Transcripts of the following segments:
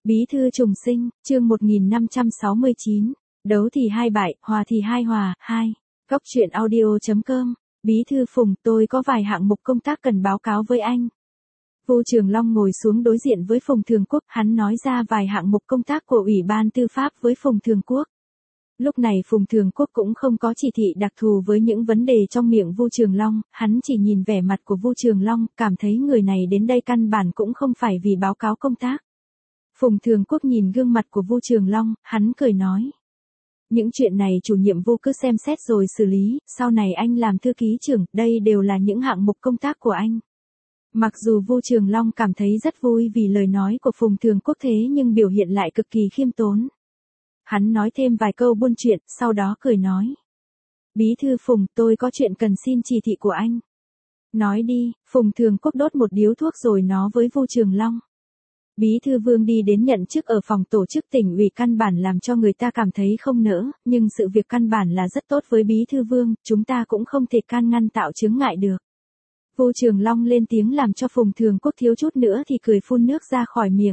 Bí thư trùng sinh, chương 1569, đấu thì hai bại, hòa thì hai hòa, 2. Góc truyện audio.com, Bí thư Phùng, tôi có vài hạng mục công tác cần báo cáo với anh. Vu Trường Long ngồi xuống đối diện với Phùng Thường Quốc, hắn nói ra vài hạng mục công tác của Ủy ban Tư pháp với Phùng Thường Quốc. Lúc này Phùng Thường Quốc cũng không có chỉ thị đặc thù với những vấn đề trong miệng Vu Trường Long, hắn chỉ nhìn vẻ mặt của Vu Trường Long, cảm thấy người này đến đây căn bản cũng không phải vì báo cáo công tác. Phùng Thường Quốc nhìn gương mặt của Vu Trường Long, hắn cười nói. Những chuyện này chủ nhiệm Vu cứ xem xét rồi xử lý, sau này anh làm thư ký trưởng, đây đều là những hạng mục công tác của anh. Mặc dù Vu Trường Long cảm thấy rất vui vì lời nói của Phùng Thường Quốc thế nhưng biểu hiện lại cực kỳ khiêm tốn. Hắn nói thêm vài câu buôn chuyện, sau đó cười nói. Bí thư Phùng, tôi có chuyện cần xin chỉ thị của anh. Nói đi, Phùng Thường Quốc đốt một điếu thuốc rồi nói với Vu Trường Long. Bí thư Vương đi đến nhận chức ở phòng tổ chức tỉnh ủy căn bản làm cho người ta cảm thấy không nỡ, nhưng sự việc căn bản là rất tốt với Bí thư Vương, chúng ta cũng không thể can ngăn tạo chướng ngại được. Vu Trường Long lên tiếng làm cho Phùng Thường Quốc thiếu chút nữa thì cười phun nước ra khỏi miệng.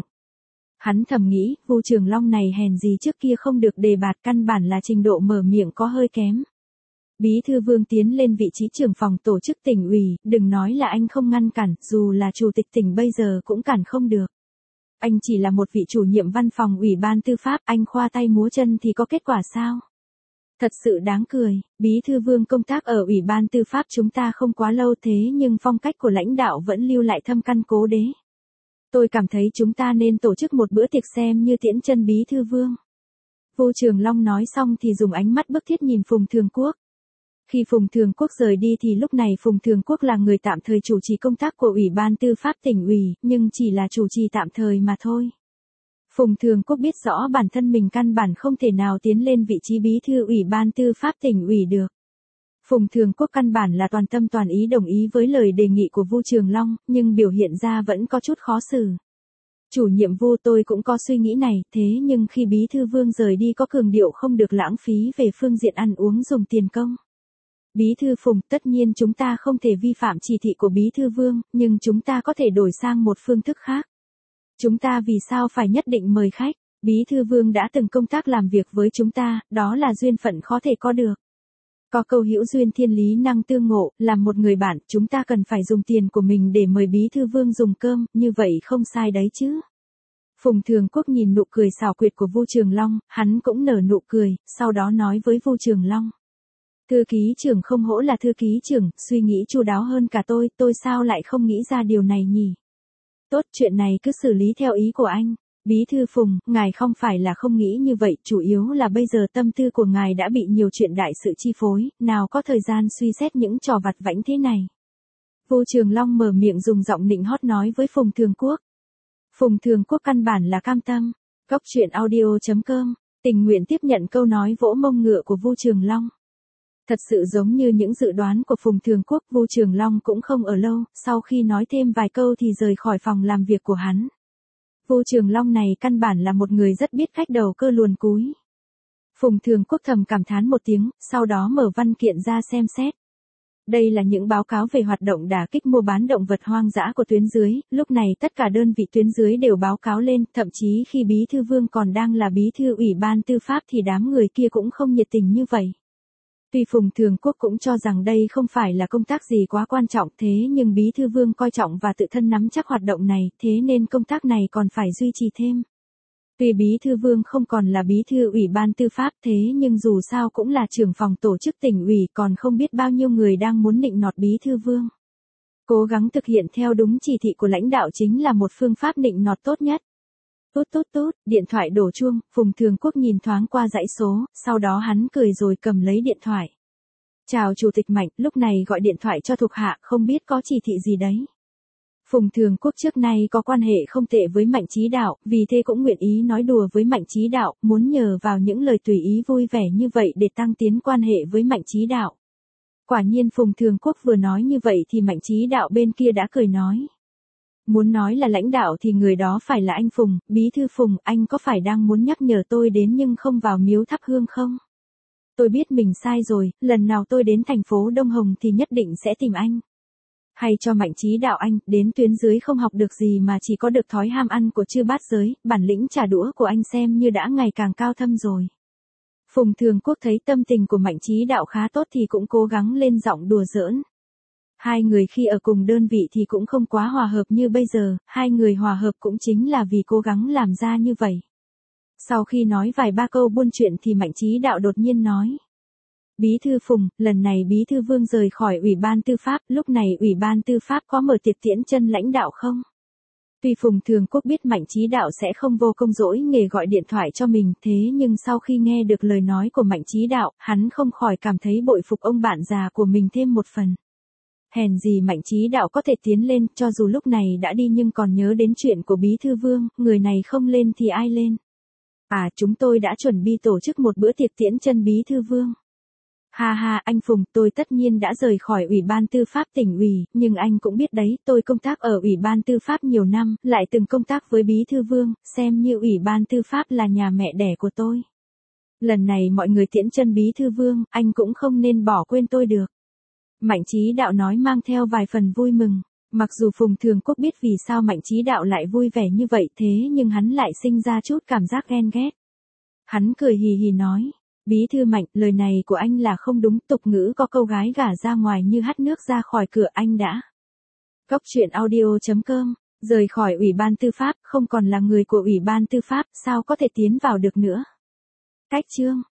Hắn thầm nghĩ, Vu Trường Long này hèn gì trước kia không được đề bạt, căn bản là trình độ mở miệng có hơi kém. Bí thư Vương tiến lên vị trí trưởng phòng tổ chức tỉnh ủy, đừng nói là anh không ngăn cản, dù là chủ tịch tỉnh bây giờ cũng cản không được. Anh chỉ là một vị chủ nhiệm văn phòng Ủy ban Tư pháp, anh khoa tay múa chân thì có kết quả sao? Thật sự đáng cười, Bí thư Vương công tác ở Ủy ban Tư pháp chúng ta không quá lâu thế nhưng phong cách của lãnh đạo vẫn lưu lại thâm căn cố đế. Tôi cảm thấy chúng ta nên tổ chức một bữa tiệc xem như tiễn chân Bí thư Vương. Vu Trường Long nói xong thì dùng ánh mắt bức thiết nhìn Phùng Thường Quốc. Khi Phùng Thường Quốc rời đi thì lúc này Phùng Thường Quốc là người tạm thời chủ trì công tác của Ủy ban Tư pháp tỉnh ủy, nhưng chỉ là chủ trì tạm thời mà thôi. Phùng Thường Quốc biết rõ bản thân mình căn bản không thể nào tiến lên vị trí bí thư Ủy ban Tư pháp tỉnh ủy được. Phùng Thường Quốc căn bản là toàn tâm toàn ý đồng ý với lời đề nghị của Vu Trường Long, nhưng biểu hiện ra vẫn có chút khó xử. Chủ nhiệm Vu, tôi cũng có suy nghĩ này, thế nhưng khi Bí thư Vương rời đi có cường điệu không được lãng phí về phương diện ăn uống dùng tiền công. Bí thư Phùng, tất nhiên chúng ta không thể vi phạm chỉ thị của Bí thư Vương, nhưng chúng ta có thể đổi sang một phương thức khác. Chúng ta vì sao phải nhất định mời khách? Bí thư Vương đã từng công tác làm việc với chúng ta, đó là duyên phận khó thể có được. Có câu hữu duyên thiên lý năng tương ngộ, làm một người bạn, chúng ta cần phải dùng tiền của mình để mời Bí thư Vương dùng cơm, như vậy không sai đấy chứ. Phùng Thường Quốc nhìn nụ cười xảo quyệt của Vu Trường Long, hắn cũng nở nụ cười, sau đó nói với Vu Trường Long. Thư ký trưởng không hổ là thư ký trưởng, suy nghĩ chu đáo hơn cả tôi sao lại không nghĩ ra điều này nhỉ? Tốt, chuyện này cứ xử lý theo ý của anh. Bí thư Phùng, ngài không phải là không nghĩ như vậy, chủ yếu là bây giờ tâm tư của ngài đã bị nhiều chuyện đại sự chi phối, nào có thời gian suy xét những trò vặt vãnh thế này. Vu Trường Long mở miệng dùng giọng nịnh hót nói với Phùng Thường Quốc. Phùng Thường Quốc căn bản là cam tâm. Góc truyện audio.com, tình nguyện tiếp nhận câu nói vỗ mông ngựa của Vu Trường Long. Thật sự giống như những dự đoán của Phùng Thường Quốc, Vu Trường Long cũng không ở lâu, sau khi nói thêm vài câu thì rời khỏi phòng làm việc của hắn. Vu Trường Long này căn bản là một người rất biết cách đầu cơ luồn cúi. Phùng Thường Quốc thầm cảm thán một tiếng, sau đó mở văn kiện ra xem xét. Đây là những báo cáo về hoạt động đả kích mua bán động vật hoang dã của tuyến dưới, lúc này tất cả đơn vị tuyến dưới đều báo cáo lên, thậm chí khi Bí thư Vương còn đang là Bí thư Ủy ban Tư pháp thì đám người kia cũng không nhiệt tình như vậy. Tuy Phùng Thường Quốc cũng cho rằng đây không phải là công tác gì quá quan trọng thế nhưng Bí thư Vương coi trọng và tự thân nắm chắc hoạt động này, thế nên công tác này còn phải duy trì thêm. Tuy Bí thư Vương không còn là Bí thư Ủy ban Tư pháp thế nhưng dù sao cũng là trưởng phòng tổ chức tỉnh ủy, còn không biết bao nhiêu người đang muốn nịnh nọt Bí thư Vương. Cố gắng thực hiện theo đúng chỉ thị của lãnh đạo chính là một phương pháp nịnh nọt tốt nhất. Tốt, điện thoại đổ chuông, Phùng Thường Quốc nhìn thoáng qua dãy số, sau đó hắn cười rồi cầm lấy điện thoại. Chào Chủ tịch Mạnh, lúc này gọi điện thoại cho thuộc hạ, không biết có chỉ thị gì đấy. Phùng Thường Quốc trước nay có quan hệ không tệ với Mạnh Chí Đạo, vì thế cũng nguyện ý nói đùa với Mạnh Chí Đạo, muốn nhờ vào những lời tùy ý vui vẻ như vậy để tăng tiến quan hệ với Mạnh Chí Đạo. Quả nhiên Phùng Thường Quốc vừa nói như vậy thì Mạnh Chí Đạo bên kia đã cười nói. Muốn nói là lãnh đạo thì người đó phải là anh Phùng, Bí thư Phùng, anh có phải đang muốn nhắc nhở tôi đến nhưng không vào miếu thắp hương không? Tôi biết mình sai rồi, lần nào tôi đến thành phố Đông Hồng thì nhất định sẽ tìm anh. Hay cho Mạnh Chí Đạo anh, đến tuyến dưới không học được gì mà chỉ có được thói ham ăn của chư bát giới, bản lĩnh trả đũa của anh xem như đã ngày càng cao thâm rồi. Phùng Thường Quốc thấy tâm tình của Mạnh Chí Đạo khá tốt thì cũng cố gắng lên giọng đùa giỡn. Hai người khi ở cùng đơn vị thì cũng không quá hòa hợp như bây giờ, hai người hòa hợp cũng chính là vì cố gắng làm ra như vậy. Sau khi nói vài ba câu buôn chuyện thì Mạnh Chí Đạo đột nhiên nói. Bí thư Phùng, lần này Bí thư Vương rời khỏi Ủy ban Tư pháp, lúc này Ủy ban Tư pháp có mở tiệc tiễn chân lãnh đạo không? Tuy Phùng Thường Quốc biết Mạnh Chí Đạo sẽ không vô công dỗi nghề gọi điện thoại cho mình, thế nhưng sau khi nghe được lời nói của Mạnh Chí Đạo, hắn không khỏi cảm thấy bội phục ông bạn già của mình thêm một phần. Hèn gì Mạnh Chí Đạo có thể tiến lên, cho dù lúc này đã đi nhưng còn nhớ đến chuyện của Bí thư Vương, người này không lên thì ai lên? À, chúng tôi đã chuẩn bị tổ chức một bữa tiệc tiễn chân Bí thư Vương. Ha ha, anh Phùng, tôi tất nhiên đã rời khỏi Ủy ban Tư pháp tỉnh ủy, nhưng anh cũng biết đấy, tôi công tác ở Ủy ban Tư pháp nhiều năm, lại từng công tác với Bí thư Vương, xem như Ủy ban Tư pháp là nhà mẹ đẻ của tôi. Lần này mọi người tiễn chân Bí thư Vương, anh cũng không nên bỏ quên tôi được. Mạnh Chí Đạo nói mang theo vài phần vui mừng. Mặc dù Phùng Thường Quốc biết vì sao Mạnh Chí Đạo lại vui vẻ như vậy thế nhưng hắn lại sinh ra chút cảm giác ghen ghét. Hắn cười hì hì nói. Bí thư Mạnh, lời này của anh là không đúng, tục ngữ có câu gái gả ra ngoài như hắt nước ra khỏi cửa, anh đã. Cóc truyện audio.com, rời khỏi Ủy ban Tư pháp, không còn là người của Ủy ban Tư pháp, sao có thể tiến vào được nữa. Cách chương